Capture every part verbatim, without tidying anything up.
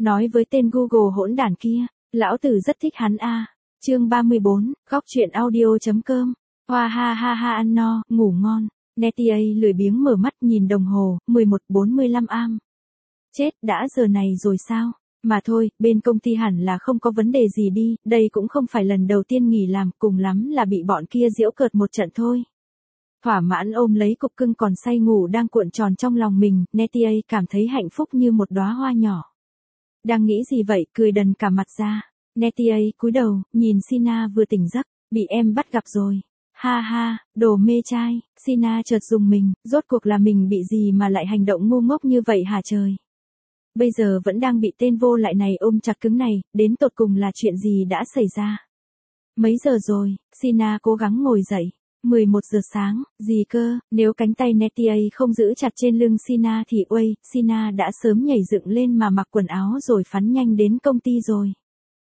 Nói với tên Google hỗn đản kia, lão tử rất thích hắn a. Chương ba mươi bốn, góc truyện audio.com. Hoa ha ha ha ăn no, ngủ ngon. Netia lười biếng mở mắt nhìn đồng hồ, mười một bốn mươi lăm am. Chết, đã giờ này rồi sao? Mà thôi, bên công ty hẳn là không có vấn đề gì đi, đây cũng không phải lần đầu tiên nghỉ làm, cùng lắm là bị bọn kia giễu cợt một trận thôi. Thỏa mãn ôm lấy cục cưng còn say ngủ đang cuộn tròn trong lòng mình, Netia cảm thấy hạnh phúc như một đóa hoa nhỏ. Đang nghĩ gì vậy, cười đần cả mặt ra. Netia cúi đầu, nhìn Sina vừa tỉnh giấc, bị em bắt gặp rồi. Ha ha, đồ mê trai. Sina chợt dùng mình, rốt cuộc là mình bị gì mà lại hành động ngu ngốc như vậy hả trời. Bây giờ vẫn đang bị tên vô lại này ôm chặt cứng này, đến tột cùng là chuyện gì đã xảy ra. Mấy giờ rồi, Sina cố gắng ngồi dậy. mười một giờ sáng, gì cơ, nếu cánh tay Netia không giữ chặt trên lưng Sina thì uây, Sina đã sớm nhảy dựng lên mà mặc quần áo rồi phắn nhanh đến công ty rồi.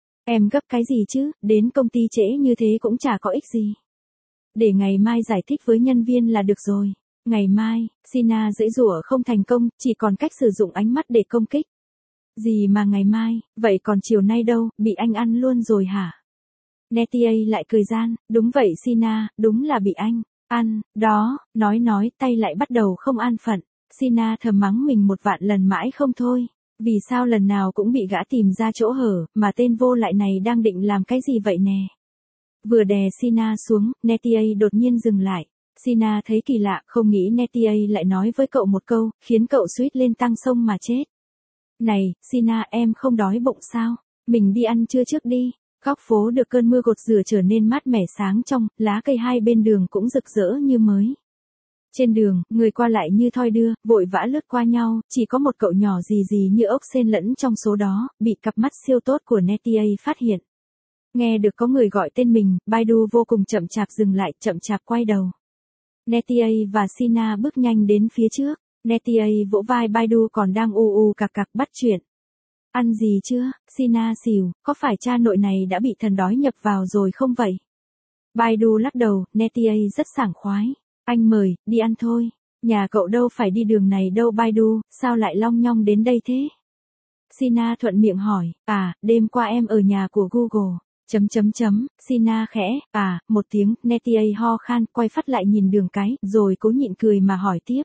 Em gấp cái gì chứ, đến công ty trễ như thế cũng chả có ích gì. Để ngày mai giải thích với nhân viên là được rồi. Ngày mai, Sina giãy giụa không thành công, chỉ còn cách sử dụng ánh mắt để công kích. Gì mà ngày mai, vậy còn chiều nay đâu, bị anh ăn luôn rồi hả? Netia lại cười gian, đúng vậy Sina, đúng là bị anh ăn, đó, nói nói, tay lại bắt đầu không an phận. Sina thầm mắng mình một vạn lần mãi không thôi. Vì sao lần nào cũng bị gã tìm ra chỗ hở, mà tên vô lại này đang định làm cái gì vậy nè? Vừa đè Sina xuống, Netia đột nhiên dừng lại. Sina thấy kỳ lạ, không nghĩ Netia lại nói với cậu một câu, khiến cậu suýt lên tăng sông mà chết. Này, Sina em không đói bụng sao? Mình đi ăn trưa trước đi. Góc phố được cơn mưa gột rửa trở nên mát mẻ sáng trong, lá cây hai bên đường cũng rực rỡ như mới. Trên đường, người qua lại như thoi đưa, vội vã lướt qua nhau, chỉ có một cậu nhỏ gì gì như ốc sên lẫn trong số đó, bị cặp mắt siêu tốt của Netia phát hiện. Nghe được có người gọi tên mình, Baidu vô cùng chậm chạp dừng lại, chậm chạp quay đầu. Netia và Sina bước nhanh đến phía trước, Netia vỗ vai Baidu còn đang u u cạc cạc bắt chuyện. Ăn gì chưa, Sina xỉu, có phải cha nội này đã bị thần đói nhập vào rồi không vậy? Baidu lắc đầu, Netia rất sảng khoái. Anh mời, đi ăn thôi. Nhà cậu đâu phải đi đường này đâu Baidu, sao lại long nhong đến đây thế? Sina thuận miệng hỏi, à, đêm qua em ở nhà của Google. Chấm chấm chấm, Sina khẽ, à, một tiếng, Netia ho khan, quay phát lại nhìn đường cái, rồi cố nhịn cười mà hỏi tiếp.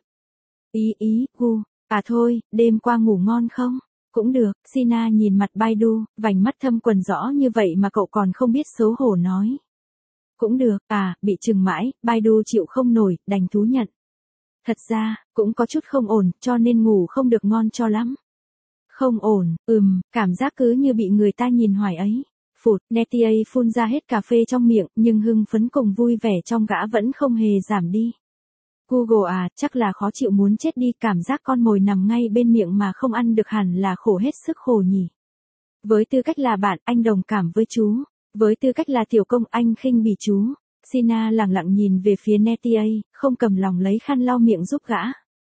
Ý ý, gu, à thôi, đêm qua ngủ ngon không? Cũng được, Sina nhìn mặt Baidu, vành mắt thâm quần rõ như vậy mà cậu còn không biết xấu hổ nói. Cũng được, à, bị chừng mãi, Baidu chịu không nổi, đành thú nhận. Thật ra, cũng có chút không ổn, cho nên ngủ không được ngon cho lắm. Không ổn, ừm, cảm giác cứ như bị người ta nhìn hoài ấy. Phụt, Netia phun ra hết cà phê trong miệng, nhưng hưng phấn cùng vui vẻ trong gã vẫn không hề giảm đi. Google à, chắc là khó chịu muốn chết đi, cảm giác con mồi nằm ngay bên miệng mà không ăn được hẳn là khổ hết sức khổ nhỉ. Với tư cách là bạn, anh đồng cảm với chú. Với tư cách là tiểu công, anh khinh bỉ chú. Sina lặng lặng nhìn về phía Netia, không cầm lòng lấy khăn lau miệng giúp gã.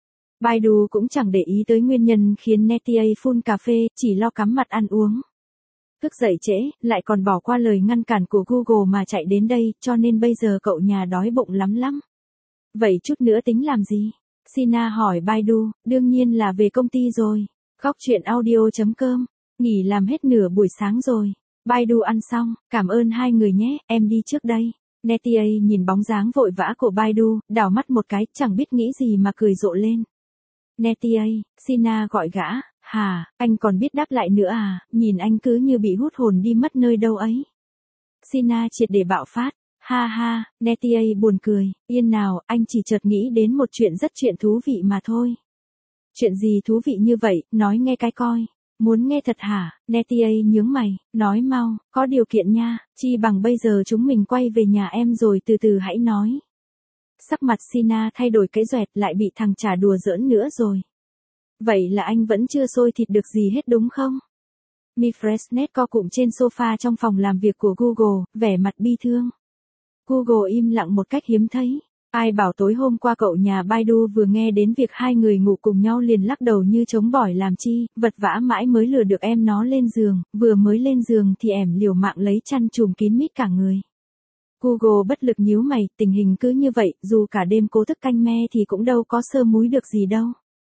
Baidu cũng chẳng để ý tới nguyên nhân khiến Netia phun cà phê, chỉ lo cắm mặt ăn uống. Thức dậy trễ, lại còn bỏ qua lời ngăn cản của Google mà chạy đến đây, cho nên bây giờ cậu nhà đói bụng lắm lắm. Vậy chút nữa tính làm gì? Sina hỏi Baidu, đương nhiên là về công ty rồi. Góc truyện audio.com, nghỉ làm hết nửa buổi sáng rồi. Baidu ăn xong, cảm ơn hai người nhé, em đi trước đây. Netia nhìn bóng dáng vội vã của Baidu, đảo mắt một cái, chẳng biết nghĩ gì mà cười rộ lên. Netia, Sina gọi gã, hà, anh còn biết đáp lại nữa à, nhìn anh cứ như bị hút hồn đi mất nơi đâu ấy. Sina triệt để bạo phát. Ha ha, Netia buồn cười, yên nào, anh chỉ chợt nghĩ đến một chuyện rất chuyện thú vị mà thôi. Chuyện gì thú vị như vậy, nói nghe cái coi. Muốn nghe thật hả? Netia nhướng mày, nói mau, có điều kiện nha, chi bằng bây giờ chúng mình quay về nhà em rồi từ từ hãy nói. Sắc mặt Sina thay đổi cái doẹt, lại bị thằng trả đùa giỡn nữa rồi. Vậy là anh vẫn chưa xôi thịt được gì hết đúng không? Mifresnet co cụm trên sofa trong phòng làm việc của Google, vẻ mặt bi thương. Google im lặng một cách hiếm thấy. Ai bảo tối hôm qua cậu nhà Baidu vừa nghe đến việc hai người ngủ cùng nhau liền lắc đầu như trống bỏi làm chi, vật vã mãi mới lừa được em nó lên giường, vừa mới lên giường thì ẻm liều mạng lấy chăn trùm kín mít cả người. Google bất lực nhíu mày, tình hình cứ như vậy, dù cả đêm cố thức canh me thì cũng đâu có sơ múi được gì đâu.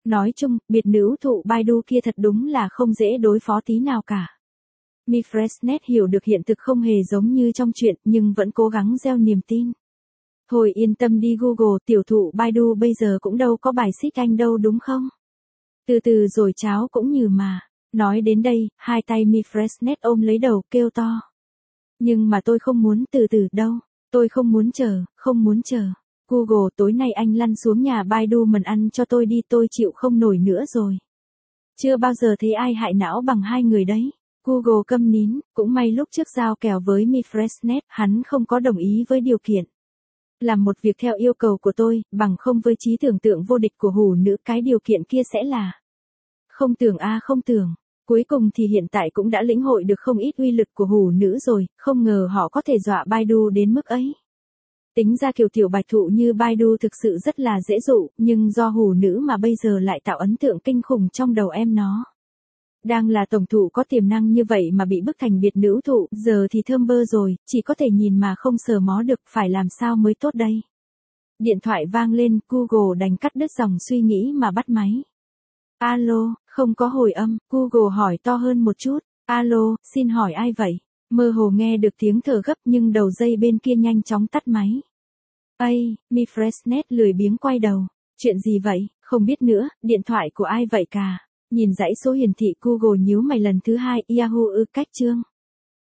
Nói chung, biệt nữ thụ Baidu kia thật đúng là không dễ đối phó tí nào cả. Mifresnet hiểu được hiện thực không hề giống như trong chuyện nhưng vẫn cố gắng gieo niềm tin. Thôi yên tâm đi Google, tiểu thụ Baidu bây giờ cũng đâu có bài xích anh đâu đúng không? Từ từ rồi cháu cũng nhừ mà. Nói đến đây, hai tay Mifresnet ôm lấy đầu kêu to. Nhưng mà tôi không muốn từ từ đâu. Tôi không muốn chờ, không muốn chờ. Google tối nay anh lăn xuống nhà Baidu mần ăn cho tôi đi, tôi chịu không nổi nữa rồi. Chưa bao giờ thấy ai hại não bằng hai người đấy. Google câm nín, cũng may lúc trước giao kèo với Mifresnet, hắn không có đồng ý với điều kiện. Làm một việc theo yêu cầu của tôi, bằng không với trí tưởng tượng vô địch của hủ nữ cái điều kiện kia sẽ là. Không tưởng a à không tưởng. Cuối cùng thì hiện tại cũng đã lĩnh hội được không ít uy lực của hủ nữ rồi, không ngờ họ có thể dọa Baidu đến mức ấy. Tính ra kiểu tiểu bạch thụ như Baidu thực sự rất là dễ dụ, nhưng do hủ nữ mà bây giờ lại tạo ấn tượng kinh khủng trong đầu em nó. Đang là tổng thụ có tiềm năng như vậy mà bị bức thành biệt nữ thụ, giờ thì thơm bơ rồi, chỉ có thể nhìn mà không sờ mó được, phải làm sao mới tốt đây. Điện thoại vang lên, Google đành cắt đứt dòng suy nghĩ mà bắt máy. Alo, không có hồi âm, Google hỏi to hơn một chút. Alo, xin hỏi ai vậy? Mơ hồ nghe được tiếng thở gấp nhưng đầu dây bên kia nhanh chóng tắt máy. Ây, Mifresnet lười biếng quay đầu. Chuyện gì vậy, không biết nữa, điện thoại của ai vậy cả? Nhìn dãy số hiển thị Google nhíu mày lần thứ hai, Yahoo ư cách chương.